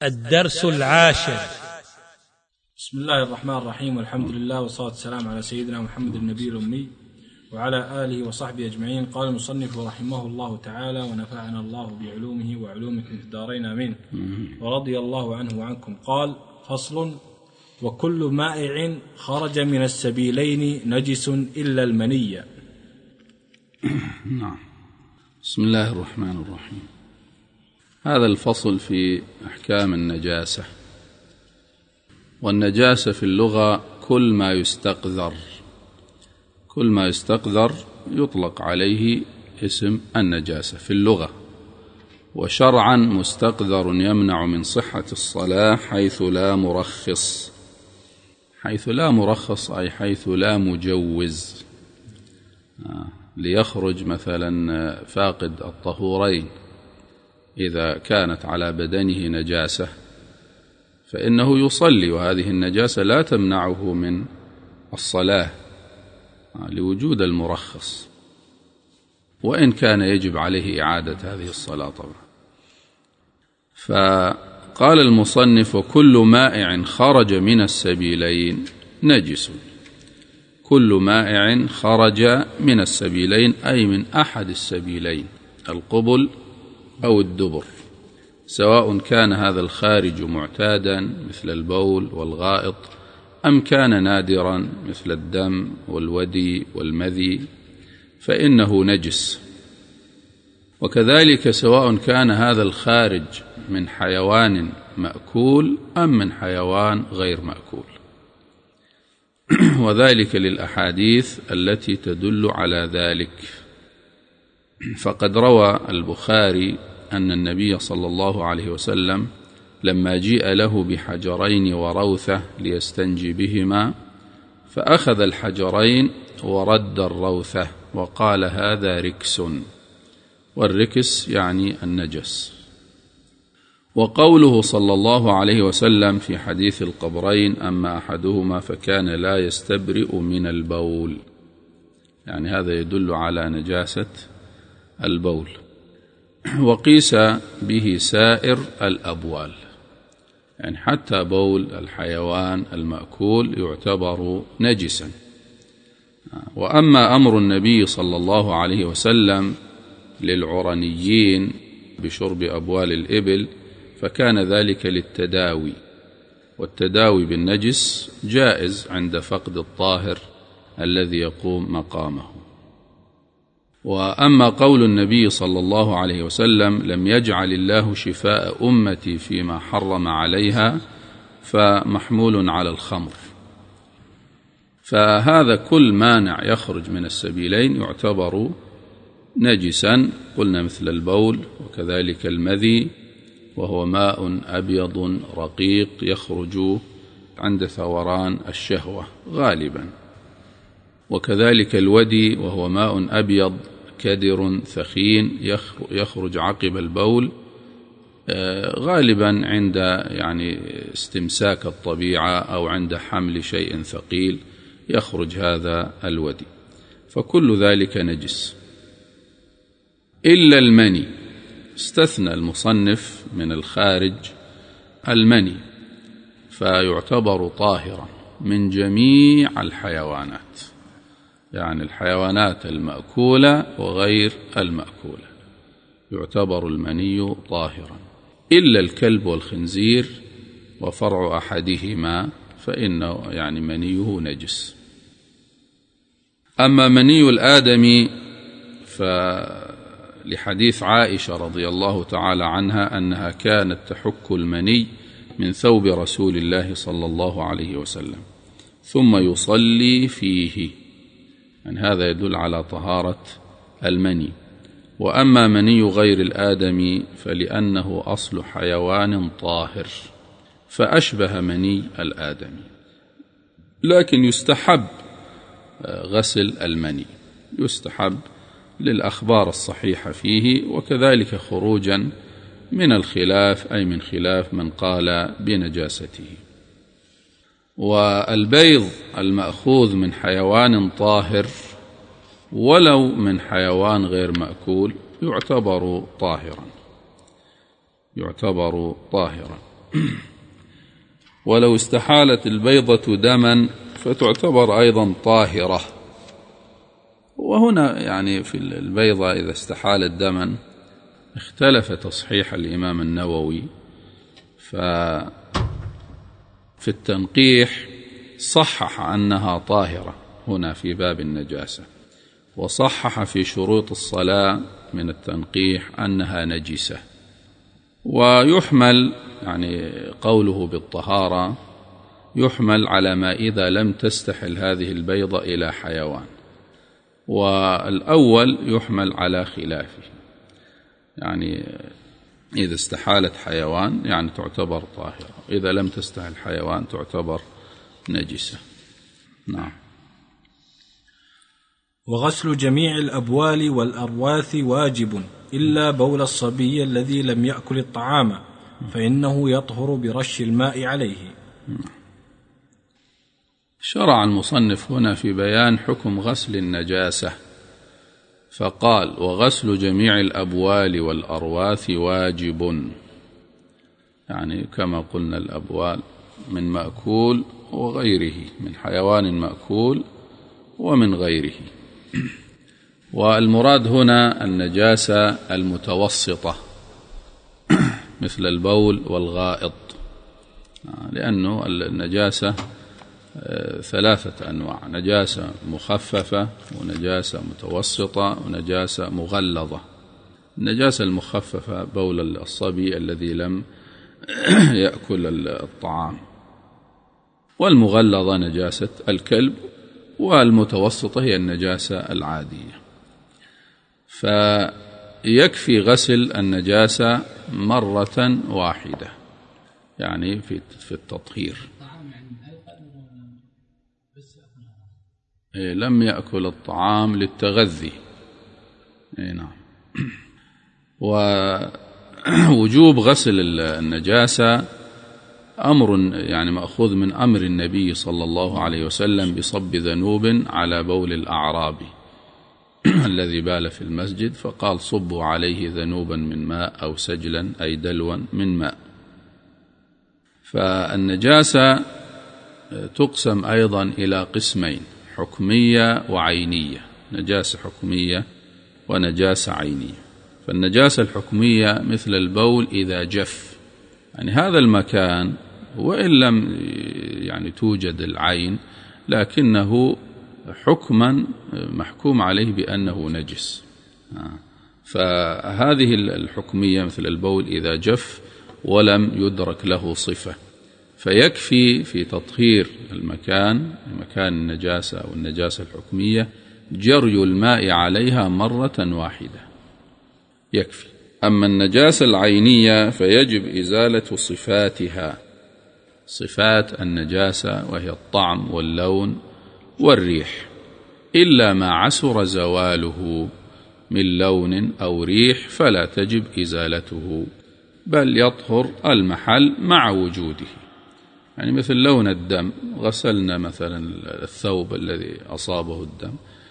الدرس 10. بسم الله الرحمن الرحيم، والحمد لله والصلاة والسلام على سيدنا محمد النبي الأمي وعلى آله وصحبه أجمعين. قال المصنف رحمه الله تعالى: ونفعنا الله بعلومه وعلومكم في الدارين آمين، ورضي الله عنه وعنكم. قال: فصل: وكل مائع خرج من السبيلين نجس إلا المني. نعم. بسم الله الرحمن الرحيم. هذا الفصل في أحكام النجاسة. والنجاسة في اللغة كل ما يستقذر يطلق عليه اسم النجاسة في اللغة. وشرعا مستقذر يمنع من صحة الصلاة حيث لا مرخص أي حيث لا مجوز. ليخرج مثلا فاقد الطهورين إذا كانت على بدنه نجاسة فإنه يصلي، وهذه النجاسة لا تمنعه من الصلاة لوجود المرخص، وإن كان يجب عليه إعادة هذه الصلاة طبعا. فقال المصنف: وكل مائع خرج من السبيلين نجس. كل مائع خرج من السبيلين أي من أحد السبيلين، القبل أو الدبر، سواء كان هذا الخارج معتادا مثل البول والغائط أم كان نادرا مثل الدم والودي والمذي فإنه نجس. وكذلك سواء كان هذا الخارج من حيوان مأكول أم من حيوان غير مأكول، وذلك للأحاديث التي تدل على ذلك. فقد روى البخاري أن النبي صلى الله عليه وسلم لما جيء له بحجرين وروثة ليستنجي بهما فأخذ الحجرين ورد الروثة وقال: هذا ركس. والركس يعني النجس. وقوله صلى الله عليه وسلم في حديث القبرين: أما أحدهما فكان لا يستبرئ من البول، يعني هذا يدل على نجاسة البول. وقيس به سائر الأبوال، يعني حتى بول الحيوان المأكول يعتبر نجسا. وأما أمر النبي صلى الله عليه وسلم للعرنيين بشرب أبوال الإبل فكان ذلك للتداوي، والتداوي بالنجس جائز عند فقد الطاهر الذي يقوم مقامه. وأما قول النبي صلى الله عليه وسلم: لم يجعل الله شفاء أمتي فيما حرم عليها، فمحمول على الخمر. فهذا كل مانع يخرج من السبيلين يعتبر نجسا، قلنا مثل البول، وكذلك المذي وهو ماء أبيض رقيق يخرج عند ثوران الشهوة غالبا، وكذلك الودي وهو ماء أبيض كدر ثخين يخرج عقب البول غالبا عند استمساك الطبيعة أو عند حمل شيء ثقيل يخرج هذا الودي، فكل ذلك نجس إلا المني. استثنى المصنف من الخارج المني، فيعتبر طاهرا من جميع الحيوانات، يعني الحيوانات المأكولة وغير المأكولة يعتبر المني طاهرا، إلا الكلب والخنزير وفرع أحدهما فإنه منيه نجس. أما مني الآدمي فلحديث عائشة رضي الله تعالى عنها أنها كانت تحك المني من ثوب رسول الله صلى الله عليه وسلم ثم يصلي فيه، يعني هذا يدل على طهارة المني. وأما مني غير الآدمي فلأنه أصل حيوان طاهر فأشبه مني الآدمي، لكن يستحب غسل المني، يستحب للأخبار الصحيحة فيه، وكذلك خروجا من الخلاف أي من خلاف من قال بنجاسته. والبيض المأخوذ من حيوان طاهر ولو من حيوان غير مأكول يعتبر طاهرا ولو استحالت البيضة دما فتعتبر أيضا طاهرة. وهنا يعني في البيضة إذا استحالت دما اختلف تصحيح الإمام النووي، ففي التنقيح صحح أنها طاهرة هنا في باب النجاسة، وصحح في شروط الصلاة من التنقيح أنها نجسة. ويحمل يعني قوله بالطهارة يحمل على ما إذا لم تستحل هذه البيضة إلى حيوان، والأول يحمل على خلافه، يعني إذا استحالت حيوان يعني تعتبر طاهرة، إذا لم تستحل حيوان تعتبر نجسة. نعم. وغسل جميع الأبوال والأرواث واجب إلا بول الصبي الذي لم يأكل الطعام، فإنه يطهر برش الماء عليه. شرع المصنف هنا في بيان حكم غسل النجاسة، فقال وغسل جميع الأبوال والأرواث واجب، يعني كما قلنا الأبوال من مأكول وغيره، من حيوان مأكول ومن غيره. والمراد هنا النجاسة المتوسطة مثل البول والغائط، لأنه النجاسة ثلاثة أنواع: نجاسة مخففة، ونجاسة متوسطة، ونجاسة مغلظة. النجاسة المخففة بول الصبي الذي لم يأكل الطعام، والمغلظة نجاسة الكلب، والمتوسطة هي النجاسة العادية. فيكفي غسل النجاسة مرة واحدة يعني في التطهير. لم يأكل الطعام للتغذي. نعم. ووجوب غسل النجاسة أمر يعني مأخوذ من أمر النبي صلى الله عليه وسلم بصب ذنوب على بول الأعرابي الذي بال في المسجد، فقال صبوا عليه ذنوبا من ماء أو سجلا أي دلوا من ماء. فالنجاسة تقسم أيضا إلى قسمين: حكمية وعينية، نجاسة حكمية ونجاسة عينية. فالنجاسة الحكمية مثل البول إذا جف، يعني هذا المكان وإن لم يعني توجد العين لكنه حكما محكوم عليه بأنه نجس. فهذه الحكمية مثل البول إذا جف ولم يدرك له صفة، فيكفي في تطهير مكان النجاسة أو النجاسة الحكمية جري الماء عليها مرة واحدة يكفي. أما النجاسة العينية فيجب إزالة صفاتها، صفات النجاسة وهي الطعم واللون والريح، إلا ما عسر زواله من لون أو ريح فلا تجب إزالته، بل يطهر المحل مع وجوده. يعني مثل لون الدم، غسلنا مثلا الثوب الذي أصابه الدم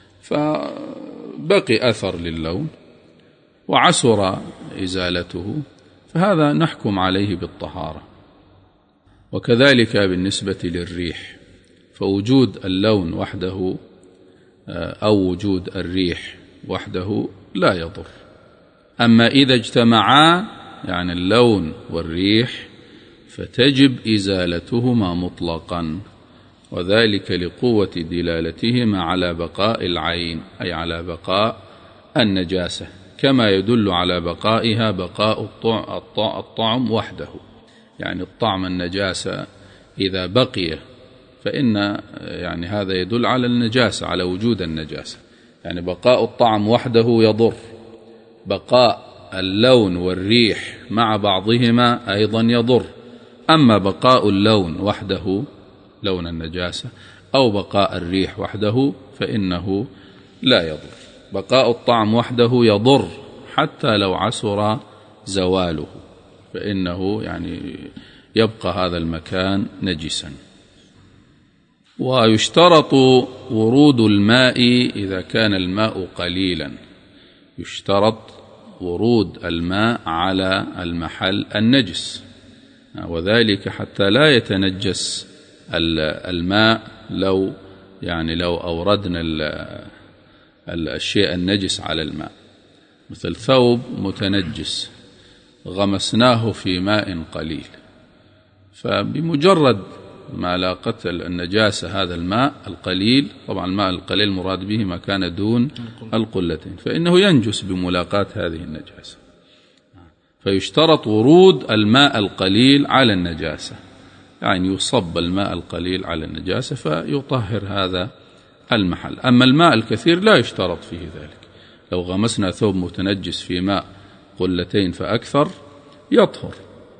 فبقي أثر للون وعسر إزالته، فهذا نحكم عليه بالطهارة. وكذلك بالنسبة للريح، فوجود اللون وحده أو وجود الريح وحده لا يضر. أما إذا اجتمعا يعني اللون والريح فتجب إزالتهما مطلقا، وذلك لقوة دلالتهما على بقاء العين أي على بقاء النجاسة، كما يدل على بقائها بقاء الطعم وحده. يعني الطعم النجاسة إذا بقي فإن يعني هذا يدل على النجاسة، على وجود النجاسة. يعني بقاء الطعم وحده يضر، بقاء اللون والريح مع بعضهما أيضا يضر. أما بقاء اللون وحده لون النجاسة أو بقاء الريح وحده فإنه لا يضر. بقاء الطعم وحده يضر حتى لو عسر زواله، فإنه يعني يبقى هذا المكان نجسا. ويشترط ورود الماء إذا كان الماء قليلا، يشترط ورود الماء على المحل النجس، وذلك حتى لا يتنجس الماء لو أوردنا الشيء النجس على الماء، مثل ثوب متنجس غمسناه في ماء قليل، فبمجرد ما لاقت النجاسة هذا الماء القليل، طبعا الماء القليل مراد به ما كان دون القلتين، فإنه ينجس بملاقاة هذه النجاسة. فيشترط ورود الماء القليل على النجاسة، يعني يصب الماء القليل على النجاسة فيطهر هذا المحل. أما الماء الكثير لا يشترط فيه ذلك، لو غمسنا ثوب متنجس في ماء قلتين فأكثر يطهر.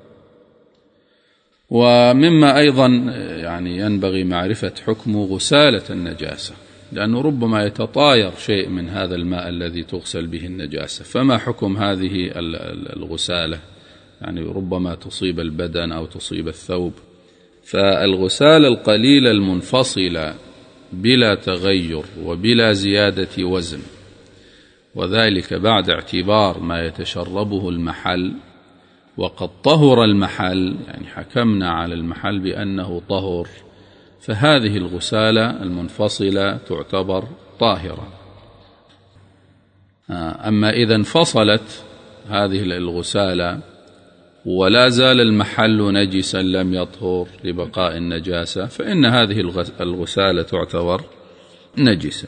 ومما أيضا ينبغي معرفة حكم غسالة النجاسة، لأنه ربما يتطاير شيء من هذا الماء الذي تغسل به النجاسة، فما حكم هذه الغسالة؟ ربما تصيب البدن أو تصيب الثوب. فالغسالة القليلة المنفصلة بلا تغير وبلا زيادة وزن، وذلك بعد اعتبار ما يتشربه المحل، وقد طهر المحل، حكمنا على المحل بأنه طهر، فهذه الغسالة المنفصلة تعتبر طاهرة. أما إذا انفصلت هذه الغسالة ولا زال المحل نجسا لم يطهر لبقاء النجاسة، فإن هذه الغسالة تعتبر نجسة.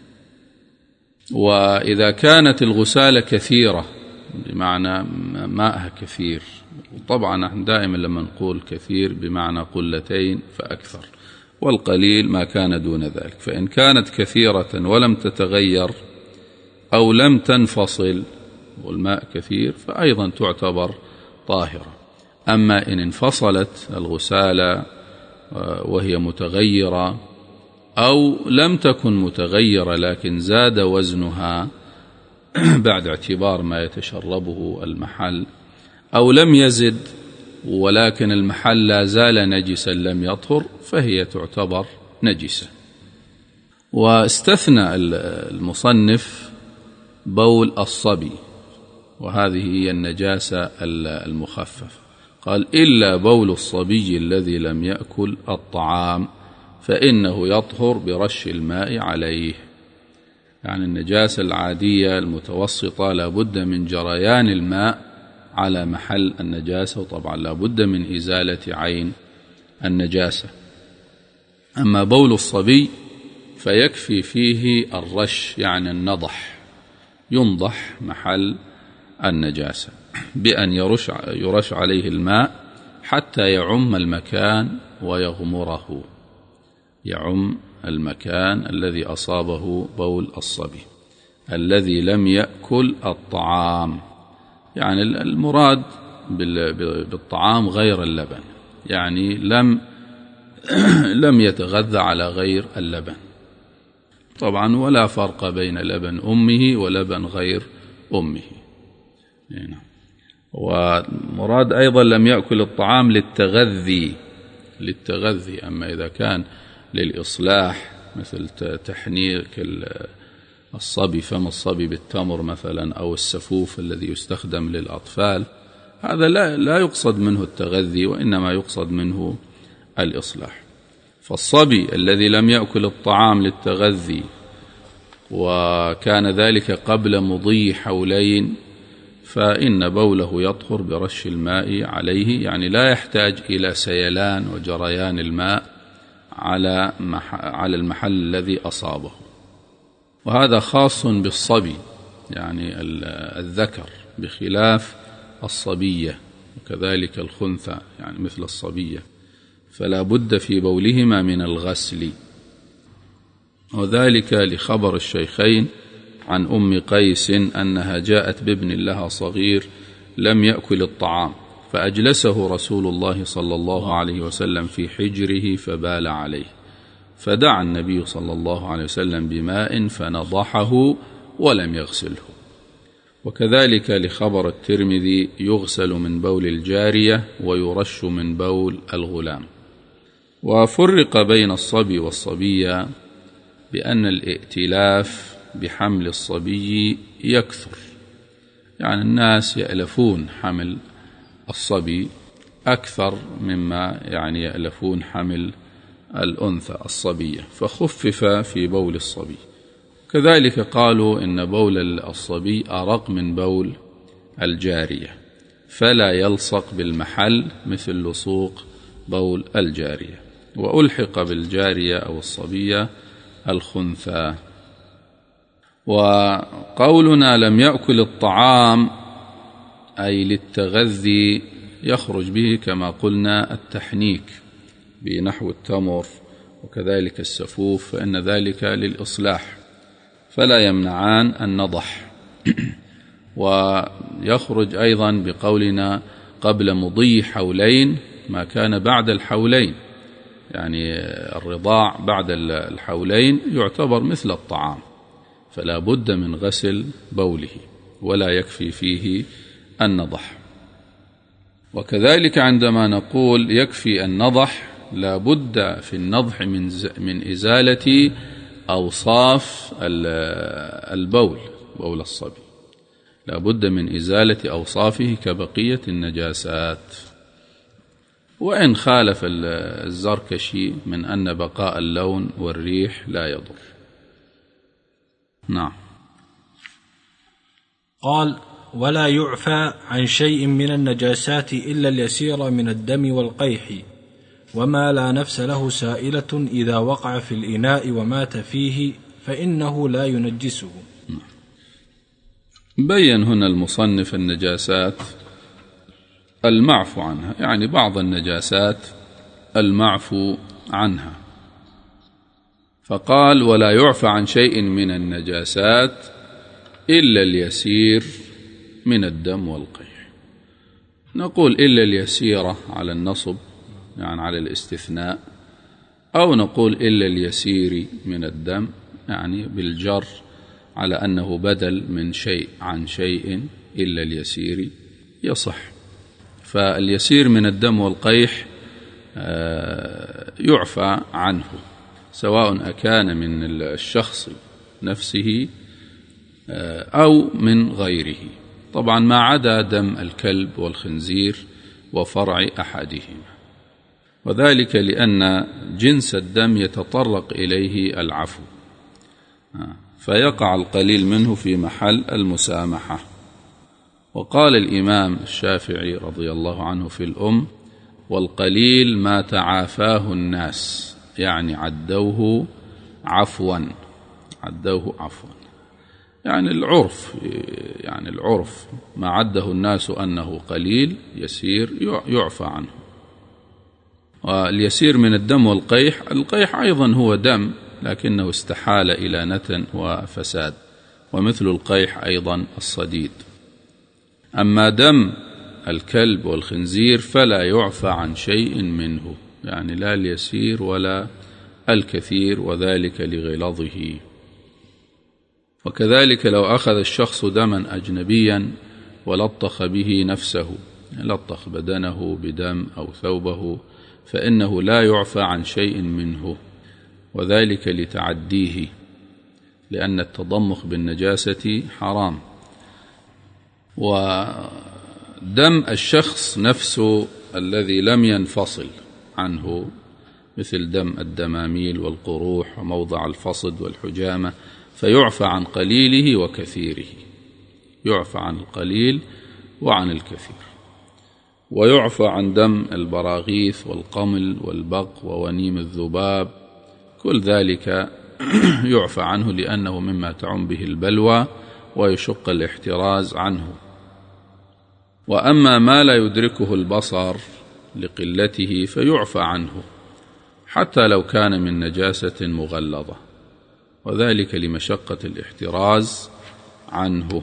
وإذا كانت الغسالة كثيرة بمعنى ماءها كثير، طبعا نحن دائما لما نقول كثير بمعنى قلتين فأكثر، والقليل ما كان دون ذلك، فإن كانت كثيرة ولم تتغير أو لم تنفصل والماء كثير فأيضا تعتبر طاهرة. أما إن انفصلت الغسالة وهي متغيرة أو لم تكن متغيرة لكن زاد وزنها بعد اعتبار ما يتشربه المحل، أو لم يزد ولكن المحل لا زال نجسا لم يطهر، فهي تعتبر نجسة. واستثنى المصنف بول الصبي، وهذه هي النجاسة المخففة، قال إلا بول الصبي الذي لم يأكل الطعام فإنه يطهر برش الماء عليه. النجاسة العادية المتوسطة لا بد من جريان الماء على محل النجاسة، وطبعا لا بد من إزالة عين النجاسة. أما بول الصبي فيكفي فيه الرش، النضح، ينضح محل النجاسة بأن يرش عليه الماء حتى يعم المكان ويغمره، يعم المكان الذي أصابه بول الصبي الذي لم يأكل الطعام. المراد بالطعام غير اللبن، لم يتغذى على غير اللبن، طبعا ولا فرق بين لبن أمه ولبن غير أمه. ومراد أيضا لم يأكل الطعام للتغذي. أما إذا كان للإصلاح مثل تحنيك الصبي، فم الصبي بالتمر مثلا، أو السفوف الذي يستخدم للأطفال، هذا لا يقصد منه التغذي وإنما يقصد منه الإصلاح. فالصبي الذي لم يأكل الطعام للتغذي وكان ذلك قبل مضي حولين فإن بوله يطهر برش الماء عليه، لا يحتاج إلى سيلان وجريان الماء على المحل الذي أصابه. وهذا خاص بالصبي الذكر، بخلاف الصبية، وكذلك الخنثى مثل الصبية، فلا بد في بولهما من الغسل. وذلك لخبر الشيخين عن أم قيس أنها جاءت بابن لها صغير لم يأكل الطعام، فأجلسه رسول الله صلى الله عليه وسلم في حجره فبال عليه، فدعا النبي صلى الله عليه وسلم بماء فنضحه ولم يغسله. وكذلك لخبر الترمذي يغسل من بول الجارية ويرش من بول الغلام. وفرق بين الصبي والصبية بأن الائتلاف بحمل الصبي يكثر، الناس يألفون حمل الصبي أكثر مما يعني يألفون حمل الأنثى الصبية، فخفف في بول الصبي. كذلك قالوا إن بول الصبي أرق من بول الجارية، فلا يلصق بالمحل مثل لصوق بول الجارية، وألحق بالجارية أو الصبية الخنثى. وقولنا لم يأكل الطعام أي للتغذي يخرج به كما قلنا التحنيك بنحو التمر وكذلك السفوف، فإن ذلك للإصلاح فلا يمنعان النضح. ويخرج أيضا بقولنا قبل مضي حولين ما كان بعد الحولين، يعني الرضاع بعد الحولين يعتبر مثل الطعام، فلا بد من غسل بوله ولا يكفي فيه النضح. وكذلك عندما نقول يكفي النضح لا بد في النضح من إزالة أوصاف البول، بول الصبي لا بد من إزالة أوصافه كبقية النجاسات. وإن خالف الزركشي من أن بقاء اللون والريح لا يضر. نعم. قال: ولا يعفى عن شيء من النجاسات إلا اليسير من الدم والقيح، وما لا نفس له سائلة إذا وقع في الإناء ومات فيه فإنه لا ينجسه. بين هنا المصنف النجاسات المعفو عنها، يعني بعض النجاسات المعفو عنها، فقال: ولا يعفى عن شيء من النجاسات إلا اليسير من الدم والقيح. نقول إلا اليسيرة على النصب، يعني على الاستثناء، أو نقول إلا اليسير من الدم، يعني بالجر على أنه بدل من شيء عن شيء، إلا اليسير يصح. فاليسير من الدم والقيح يعفى عنه، سواء أكان من الشخص نفسه أو من غيره، طبعا ما عدا دم الكلب والخنزير وفرع أحدهما، وذلك لأن جنس الدم يتطرق إليه العفو، فيقع القليل منه في محل المسامحة. وقال الإمام الشافعي رضي الله عنه في الأم: والقليل ما تعافاه الناس، يعني عدوه عفوا، عدوه عفوا، يعني العرف ما عده الناس أنه قليل يسير يعفى عنه. واليسير من الدم والقيح، القيح أيضا هو دم لكنه استحال إلى نتن وفساد، ومثل القيح أيضا الصديد. أما دم الكلب والخنزير فلا يعفى عن شيء منه، يعني لا اليسير ولا الكثير، وذلك لغلظه. وكذلك لو أخذ الشخص دما أجنبيا ولطخ به نفسه، لطخ بدنه بدم أو ثوبه، فإنه لا يعفى عن شيء منه، وذلك لتعديه، لأن التضمخ بالنجاسة حرام. ودم الشخص نفسه الذي لم ينفصل عنه، مثل دم الدماميل والقروح وموضع الفصد والحجامة، فيعفى عن قليله وكثيره، يعفى عن القليل وعن الكثير. ويعفى عن دم البراغيث والقمل والبق وونيم الذباب، كل ذلك يعفى عنه لأنه مما تعم به البلوى ويشق الاحتراز عنه. وأما ما لا يدركه البصر لقلته فيعفى عنه حتى لو كان من نجاسة مغلظة، وذلك لمشقة الاحتراز عنه.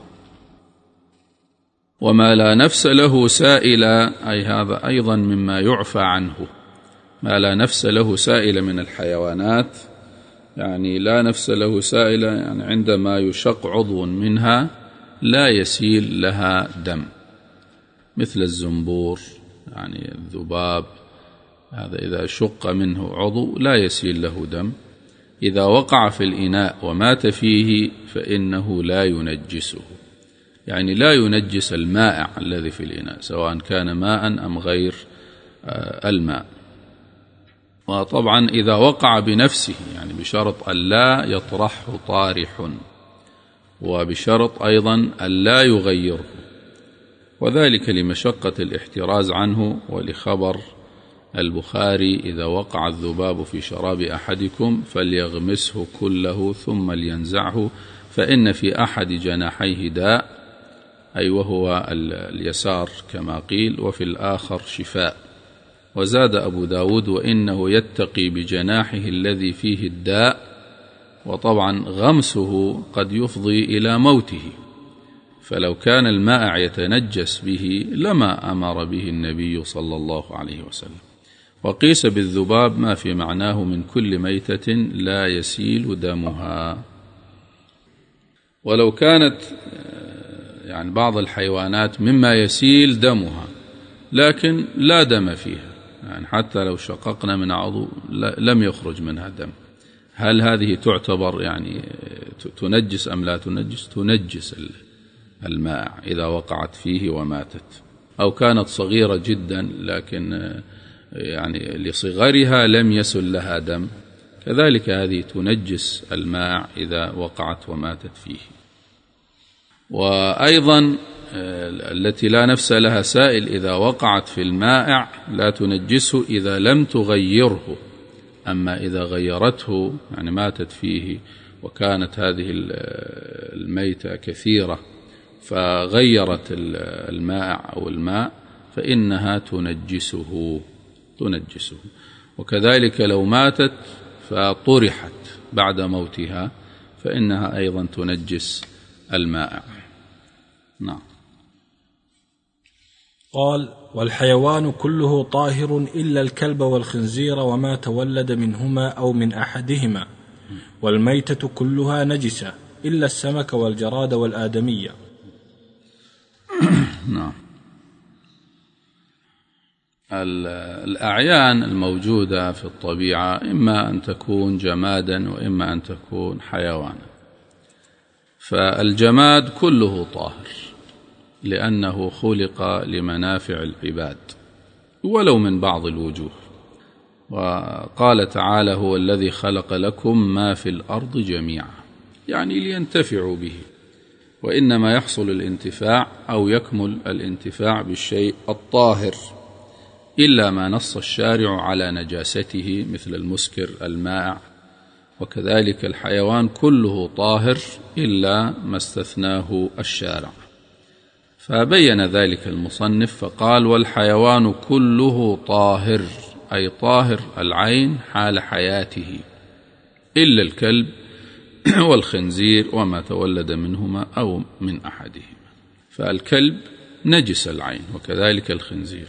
وما لا نفس له سائلة، أي هذا أيضا مما يعفى عنه، ما لا نفس له سائلة من الحيوانات، يعني لا نفس له سائلة، يعني عندما يشق عضو منها لا يسيل لها دم، مثل الزنبور، يعني الذباب، هذا إذا شق منه عضو لا يسيل له دم، إذا وقع في الإناء ومات فيه فإنه لا ينجسه، يعني لا ينجس المائع الذي في الإناء، سواء كان ماء أم غير الماء. وطبعا إذا وقع بنفسه يعني بشرط ألا يطرحه طارح، وبشرط أيضا ألا يغيره، وذلك لمشقة الاحتراز عنه، ولخبر البخاري: إذا وقع الذباب في شراب أحدكم فليغمسه كله ثم لينزعه فإن في أحد جناحيه داء، أي وهو اليسار كما قيل، وفي الآخر شفاء. وزاد أبو داود: وإنه يتقي بجناحه الذي فيه الداء. وطبعا غمسه قد يفضي إلى موته، فلو كان المائع يتنجس به لما أمر به النبي صلى الله عليه وسلم. وقيس بالذباب ما في معناه من كل ميتة لا يسيل دمها. ولو كانت يعني بعض الحيوانات مما يسيل دمها لكن لا دم فيها، يعني حتى لو شققنا من عضو لم يخرج منها دم، هل هذه تعتبر يعني تنجس أم لا تنجس؟ تنجس الماء إذا وقعت فيه وماتت، أو كانت صغيرة جدا لكن يعني لصغرها لم يسل لها دم، كذلك هذه تنجس الماء إذا وقعت وماتت فيه. وأيضا التي لا نفس لها سائل إذا وقعت في المائع لا تنجسه إذا لم تغيره، أما إذا غيرته يعني ماتت فيه وكانت هذه الميتة كثيرة فغيرت المائع أو الماء فإنها تنجسه. وكذلك لو ماتت فطرحت بعد موتها فإنها أيضا تنجس المائع. نعم. قال: والحيوان كله طاهر إلا الكلب والخنزير وما تولد منهما أو من أحدهما، والميتة كلها نجسة إلا السمك والجراد والآدمية. نعم. الأعيان الموجودة في الطبيعة إما أن تكون جمادا وإما أن تكون حيوانا، فالجماد كله طاهر لأنه خلق لمنافع العباد ولو من بعض الوجوه. وقال تعالى: هو الذي خلق لكم ما في الأرض جميعا، يعني لينتفعوا به، وإنما يحصل الانتفاع أو يكمل الانتفاع بالشيء الطاهر إلا ما نص الشارع على نجاسته مثل المسكر المائع، وكذلك الحيوان كله طاهر إلا ما استثناه الشارع. فبين ذلك المصنف فقال: والحيوان كله طاهر، أي طاهر العين حال حياته، إلا الكلب والخنزير وما تولد منهما أو من أحدهما. فالكلب نجس العين وكذلك الخنزير،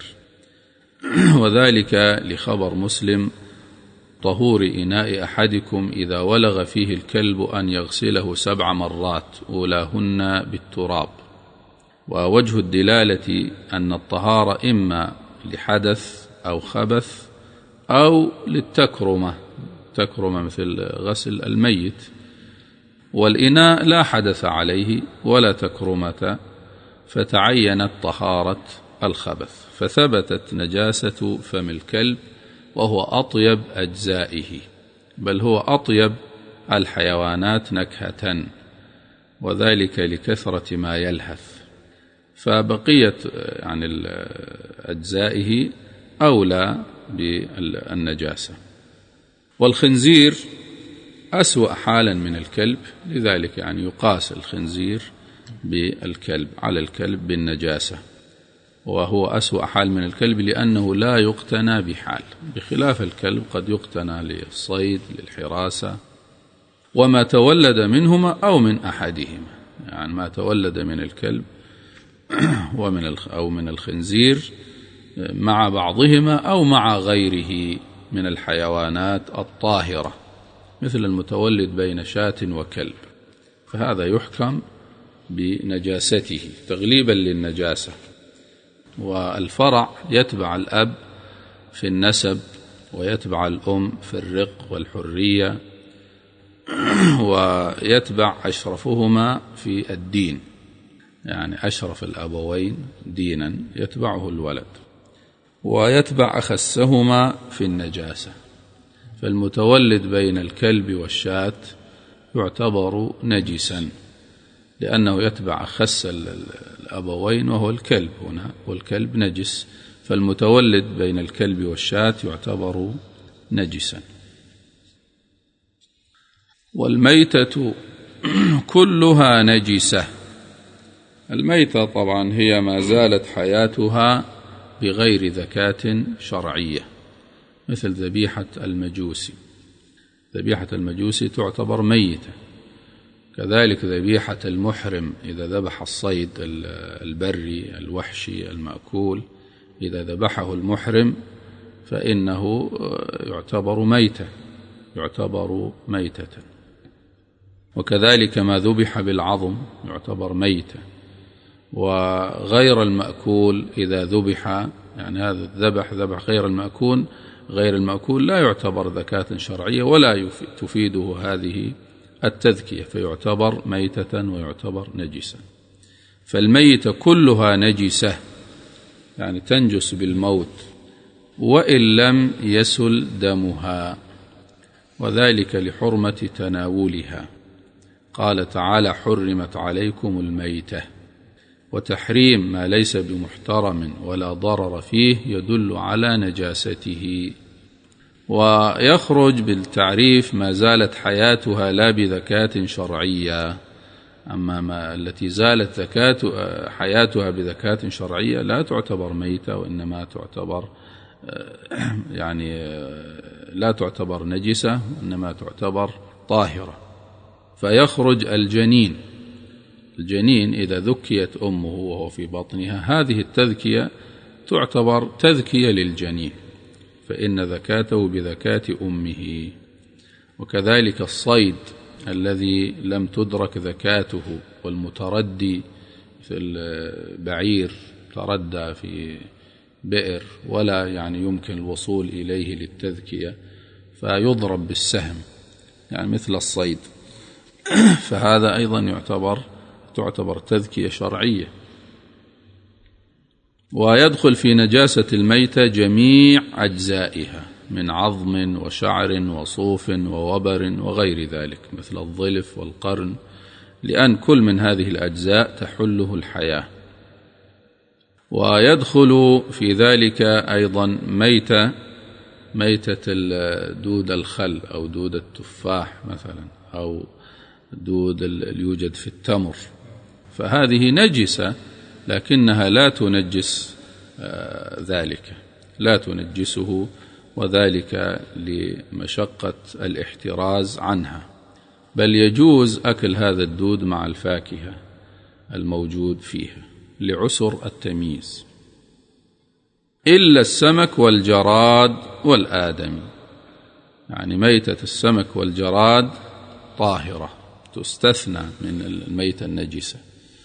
وذلك لخبر مسلم: طهور إناء أحدكم إذا ولغ فيه الكلب أن يغسله 7 مرات أولاهن بالتراب. ووجه الدلالة أن الطهارة إما لحدث أو خبث أو للتكرمة، تكرمة مثل غسل الميت، والإناء لا حدث عليه ولا تكرمة فتعينت طهارة الخبث، فثبتت نجاسة فم الكلب وهو أطيب أجزائه، بل هو أطيب الحيوانات نكهة، وذلك لكثرة ما يلهث، فبقية يعني أجزائه أولى بالنجاسة. والخنزير أسوأ حالا من الكلب، لذلك يعني يقاس الخنزير بالكلب على الكلب بالنجاسة، وهو أسوأ حال من الكلب لأنه لا يقتنى بحال، بخلاف الكلب قد يقتنى للصيد للحراسة. وما تولد منهما أو من أحدهما، يعني ما تولد من الكلب أو من الخنزير مع بعضهما أو مع غيره من الحيوانات الطاهرة، مثل المتولد بين شاة وكلب، فهذا يحكم بنجاسته تغليبا للنجاسة. والفرع يتبع الأب في النسب ويتبع الأم في الرق والحرية، ويتبع أشرفهما في الدين، يعني أشرف الأبوين دينا يتبعه الولد. ويتبع أخسهما في النجاسة. فالمتولد بين الكلب والشاة يعتبر نجسا لأنه يتبع أخس الأبوين وهو الكلب هنا، والكلب نجس، فالمتولد بين الكلب والشاة يعتبر نجسا. والميتة كلها نجسة. الميتة طبعا هي ما زالت حياتها بغير ذكاة شرعية، مثل ذبيحة المجوسي. ذبيحة المجوسي تعتبر ميتة. كذلك ذبيحة المحرم إذا ذبح الصيد البري الوحشي المأكول، إذا ذبحه المحرم فإنه يعتبر ميتة. وكذلك ما ذبح بالعظم يعتبر ميتة. وغير المأكول إذا ذبح، يعني هذا ذبح غير المأكول لا يعتبر ذكاة شرعية ولا تفيده هذه التذكية، فيعتبر ميتة ويعتبر نجسا. فالميتة كلها نجسة، يعني تنجس بالموت وإن لم يسل دمها، وذلك لحرمة تناولها. قال تعالى: حرمت عليكم الميتة. وتحريم ما ليس بمحترم ولا ضرر فيه يدل على نجاسته. ويخرج بالتعريف ما زالت حياتها لا بذكاة شرعية. أما ما التي زالت حياتها بذكاة شرعية لا تعتبر ميتة، وإنما تعتبر لا تعتبر نجسة، وإنما تعتبر طاهرة. فيخرج الجنين إذا ذكيت أمه وهو في بطنها، هذه التذكية تعتبر تذكية للجنين، فإن ذكاته بذكاة أمه. وكذلك الصيد الذي لم تدرك ذكاته، والمتردي في البعير تردى في بئر ولا يمكن الوصول إليه للتذكية، فيضرب بالسهم مثل الصيد، فهذا أيضا تعتبر تذكية شرعية. ويدخل في نجاسة الميتة جميع أجزائها من عظم وشعر وصوف ووبر وغير ذلك، مثل الظلف والقرن، لأن كل من هذه الأجزاء تحله الحياة. ويدخل في ذلك أيضا ميتة دود الخل أو دود التفاح مثلا، أو دود يوجد في التمر، فهذه نجسة لكنها لا تنجس لا تنجسه، وذلك لمشقة الاحتراز عنها. بل يجوز أكل هذا الدود مع الفاكهة الموجود فيها لعسر التمييز، إلا السمك والجراد والآدمي. ميتة السمك والجراد طاهرة تستثنى من الميتة النجسة،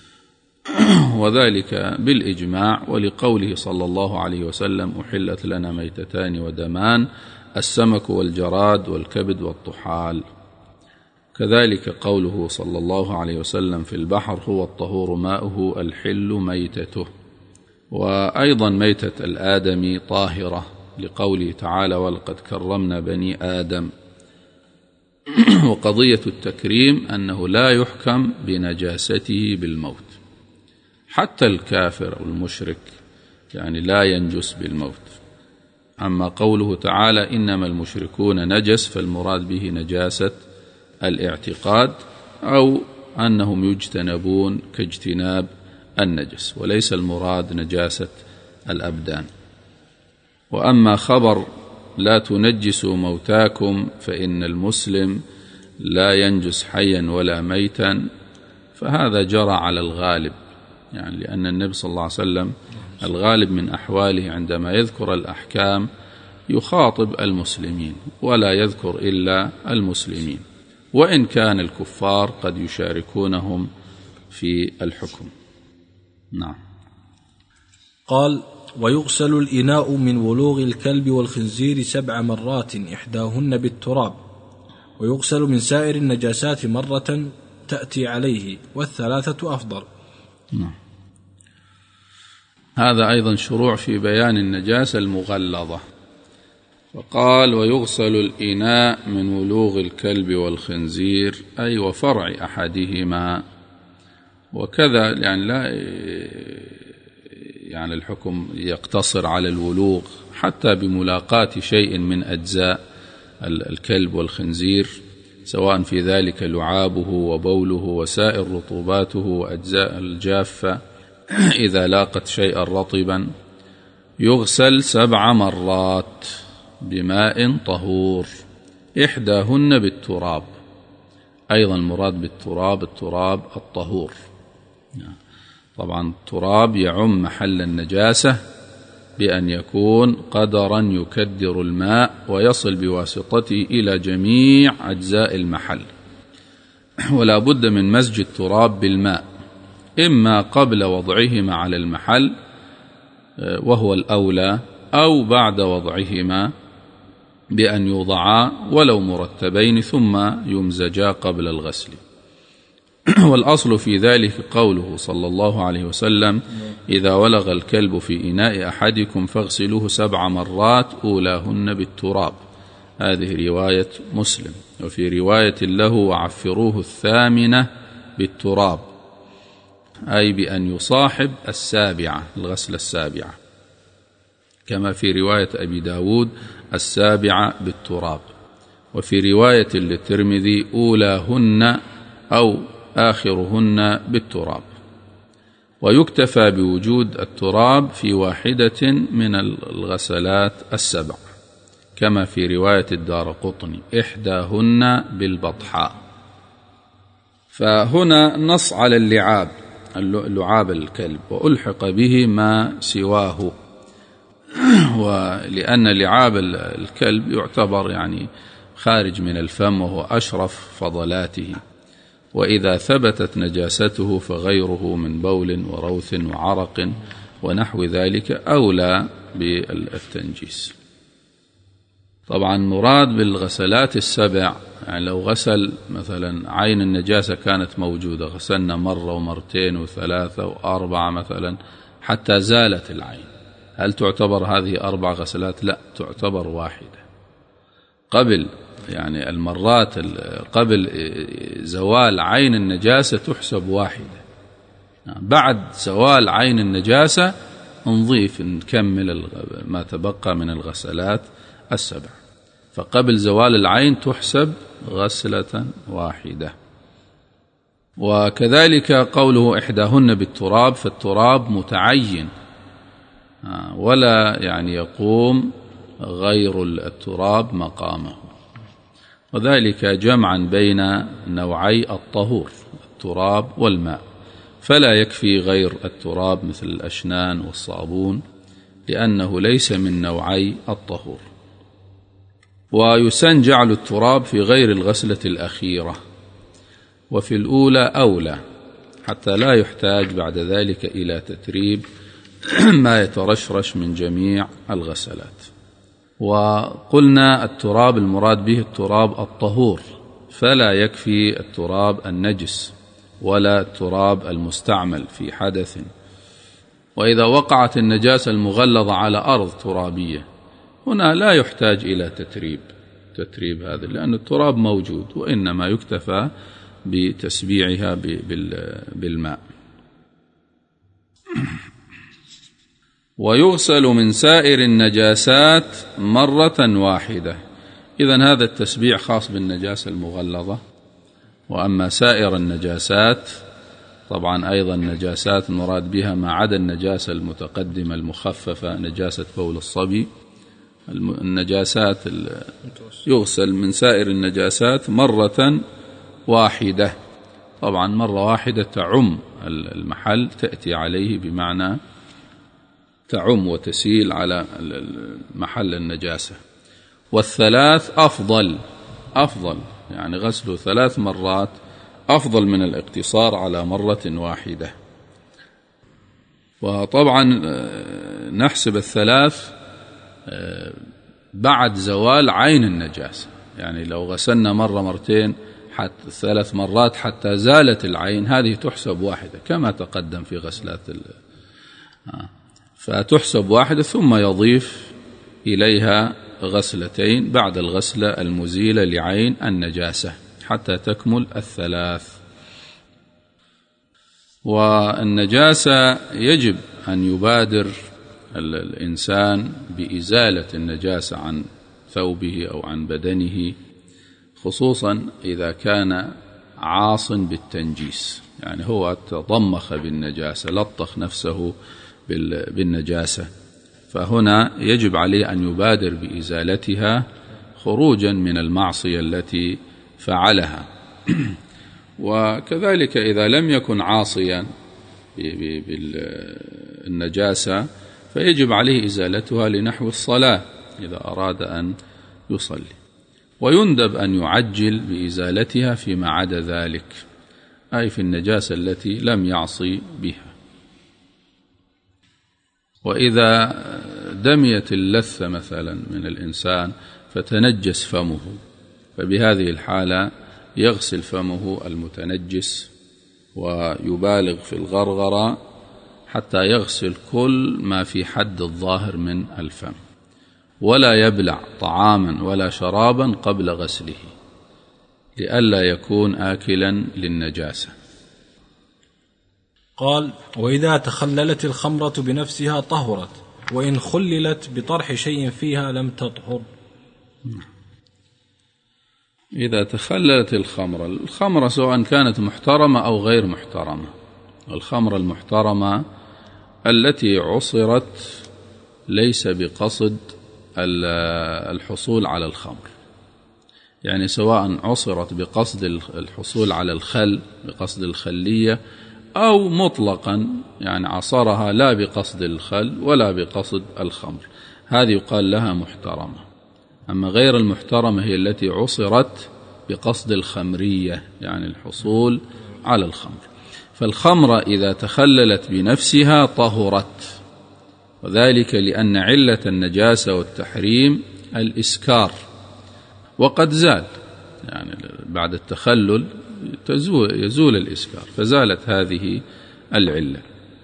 وذلك بالإجماع، ولقوله صلى الله عليه وسلم: أحلت لنا ميتتان ودمان، السمك والجراد والكبد والطحال. كذلك قوله صلى الله عليه وسلم في البحر: هو الطهور ماؤه الحل ميتته. وأيضا ميتة الآدمي طاهرة لقوله تعالى: ولقد كرمنا بني آدم. وقضية التكريم أنه لا يحكم بنجاسته بالموت، حتى الكافر أو المشرك لا ينجس بالموت. أما قوله تعالى: إنما المشركون نجس، فالمراد به نجاسة الاعتقاد، أو أنهم يجتنبون كاجتناب النجس، وليس المراد نجاسة الأبدان. وأما خبر لا تنجسوا موتاكم فإن المسلم لا ينجس حيا ولا ميتا، فهذا جرى على الغالب، لأن النبي صلى الله عليه وسلم الغالب من أحواله عندما يذكر الأحكام يخاطب المسلمين ولا يذكر إلا المسلمين، وإن كان الكفار قد يشاركونهم في الحكم. نعم. قال: ويغسل الإناء من ولوغ الكلب والخنزير 7 مرات إحداهن بالتراب، ويغسل من سائر النجاسات مرة تأتي عليه، والثلاثة أفضل. نعم. هذا أيضا شروع في بيان النجاسة المغلظة. فقال: ويغسل الإناء من ولوغ الكلب والخنزير، أي وفرع أحدهما. وكذا يعني لا يعني الحكم يقتصر على الولوغ، حتى بملاقاة شيء من أجزاء الكلب والخنزير، سواء في ذلك لعابه وبوله وسائر رطوباته وأجزاء الجافة إذا لاقت شيئا رطبا. يغسل 7 مرات بماء طهور، إحداهن بالتراب. أيضا المراد بالتراب التراب الطهور. طبعا التراب يعم محل النجاسة بأن يكون قدرا يكدر الماء ويصل بواسطته إلى جميع أجزاء المحل، ولا بد من مزج التراب بالماء، إما قبل وضعهما على المحل وهو الأولى، أو بعد وضعهما بأن يوضعا ولو مرتبين ثم يمزجا قبل الغسل. والأصل في ذلك قوله صلى الله عليه وسلم: إذا ولغ الكلب في إناء أحدكم فاغسلوه 7 مرات أولاهن بالتراب. هذه رواية مسلم. وفي رواية له: وعفروه 8 بالتراب، أي بأن يصاحب 7 الغسل 7، كما في رواية أبي داود 7 بالتراب. وفي رواية للترمذي: أولاهن أو آخرهن بالتراب. ويكتفى بوجود التراب في واحدة من الغسلات 7، كما في رواية الدارقطني: إحداهن بالبطحاء. فهنا نص على اللعاب، لعاب الكلب، وألحق به ما سواه، ولأن لعاب الكلب يعتبر يعني خارج من الفم وهو أشرف فضلاته، وإذا ثبتت نجاسته فغيره من بول وروث وعرق ونحو ذلك أولى بالتنجيس. طبعا مراد بالغسلات 7 يعني لو غسل مثلا عين النجاسة كانت موجودة، غسلنا مرة ومرتين و3 و4 مثلا حتى زالت العين، هل تعتبر هذه 4 غسلات؟ لا، تعتبر واحدة. قبل يعني المرات قبل زوال عين النجاسة تحسب واحدة، بعد زوال عين النجاسة نضيف نكمل ما تبقى من الغسلات 7، فقبل زوال العين تحسب غسلة واحدة. وكذلك قوله إحداهن بالتراب، فالتراب متعين ولا يعني يقوم غير التراب مقامه، وذلك جمعا بين نوعي الطهور التراب والماء، فلا يكفي غير التراب مثل الأشنان والصابون لأنه ليس من نوعي الطهور. ويسن جعل التراب في غير الغسلة الأخيرة، وفي الأولى أولى، حتى لا يحتاج بعد ذلك إلى تتريب ما يترشرش من جميع الغسلات. وقلنا التراب المراد به التراب الطهور، فلا يكفي التراب النجس ولا التراب المستعمل في حدث. وإذا وقعت النجاسة المغلظة على أرض ترابية هنا لا يحتاج إلى تتريب هذا، لأن التراب موجود، وإنما يكتفى بتسبيعها بالماء. ويغسل من سائر النجاسات مرة واحدة. إذن هذا التسبيع خاص بالنجاسة المغلظة. وأما سائر النجاسات طبعا أيضا نجاسات مراد بها ما عدا النجاسة المتقدمة المخففة، نجاسة بول الصبي، النجاسات يغسل من سائر النجاسات مرة واحدة. طبعا مرة واحدة تعم المحل، تأتي عليه بمعنى تعم وتسيل على محل النجاسة. والثلاث أفضل يعني غسله 3 مرات أفضل من الاقتصار على مرة واحدة. وطبعا نحسب 3 بعد زوال عين النجاسة، يعني لو غسلنا مرة مرتين حتى 3 مرات حتى زالت العين، هذه تحسب واحدة كما تقدم في غسلات فتحسب واحدة ثم يضيف إليها غسلتين بعد الغسلة المزيلة لعين النجاسة حتى تكمل الثلاث. والنجاسة يجب أن يبادر الإنسان بإزالة النجاسة عن ثوبه أو عن بدنه، خصوصا إذا كان عاص بالتنجيس، يعني هو تضمخ بالنجاسة، لطخ نفسه بالنجاسة، فهنا يجب عليه أن يبادر بإزالتها خروجا من المعصية التي فعلها. وكذلك إذا لم يكن عاصيا بالنجاسة فيجب عليه إزالتها لنحو الصلاة إذا أراد أن يصلي، ويندب أن يعجل بإزالتها فيما عدا ذلك، أي في النجاسة التي لم يعصي بها. وإذا دميت اللثة مثلا من الإنسان فتنجس فمه، فبهذه الحالة يغسل فمه المتنجس ويبالغ في الغرغرة حتى يغسل كل ما في حد الظاهر من الفم، ولا يبلع طعاما ولا شرابا قبل غسله لئلا يكون آكلا للنجاسة. قال: وإذا تخللت الخمرة بنفسها طهرت، وإن خللت بطرح شيء فيها لم تطهر. إذا تخللت الخمرة سواء كانت محترمة أو غير محترمة، الخمرة المحترمة التي عصرت ليس بقصد الحصول على الخمر، يعني سواء عصرت بقصد الحصول على الخل بقصد الخلية، أو مطلقا يعني عصرها لا بقصد الخل ولا بقصد الخمر، هذه يقال لها محترمة. أما غير المحترمة هي التي عصرت بقصد الخمرية، يعني الحصول على الخمر. فالخمرة إذا تخللت بنفسها طهرت، وذلك لأن علة النجاسة والتحريم الإسكار، وقد زال، يعني بعد التخلل يزول الإسكار، فزالت هذه العلة.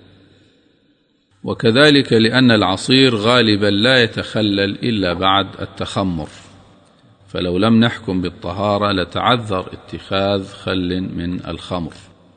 وكذلك لأن العصير غالبا لا يتخلل إلا بعد التخمر، فلو لم نحكم بالطهارة لتعذر اتخاذ خل من الخمر،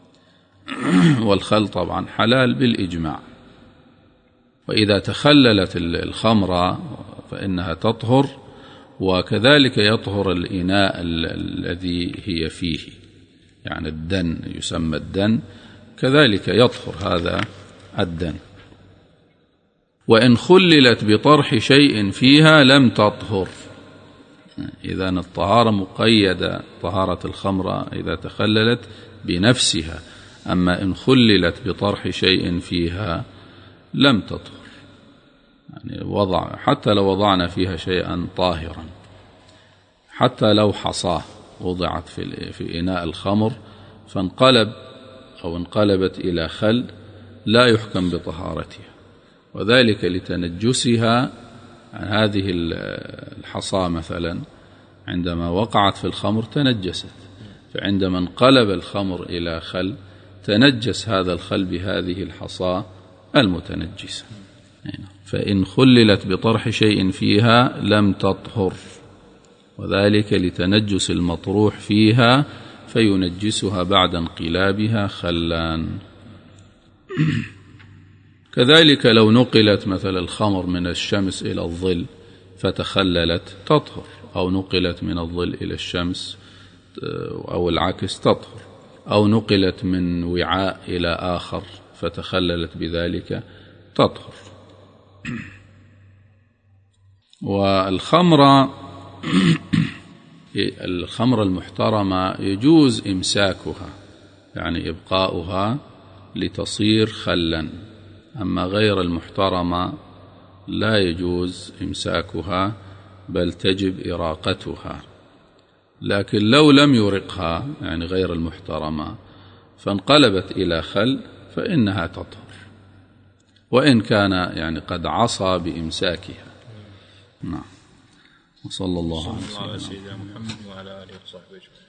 والخل طبعا حلال بالإجماع. وإذا تخللت الخمرة فإنها تطهر، وكذلك يطهر الإناء الذي هي فيه، يعني الدن يسمى الدن، كذلك يطهر هذا الدن. وإن خللت بطرح شيء فيها لم تطهر، إذن الطهارة مقيدة، طهارة الخمرة إذا تخللت بنفسها، أما إن خللت بطرح شيء فيها لم تطهر، يعني حتى لو وضعنا فيها شيئا طاهرا، حتى لو حصاه وضعت في إناء الخمر فانقلب أو انقلبت إلى خل لا يحكم بطهارتها، وذلك لتنجسها. هذه الحصى مثلا عندما وقعت في الخمر تنجست، فعندما انقلب الخمر إلى خل تنجس هذا الخل بهذه الحصى المتنجسة. فإن خللت بطرح شيء فيها لم تطهر، وذلك لتنجس المطروح فيها فينجسها بعد انقلابها خلان. كذلك لو نقلت مثل الخمر من الشمس إلى الظل فتخللت تطهر، أو نقلت من الظل إلى الشمس أو العكس تطهر، أو نقلت من وعاء إلى آخر فتخللت بذلك تطهر. والخمر المحترمة يجوز إمساكها، يعني إبقاؤها لتصير خلا، أما غير المحترمة لا يجوز إمساكها بل تجب إراقتها. لكن لو لم يرقها، يعني غير المحترمة، فانقلبت إلى خل فإنها تطهر، وإن كان يعني قد عصى بإمساكها. نعم. وصلى الله على سيدنا محمد وعلى آله وصحبه أجمعين.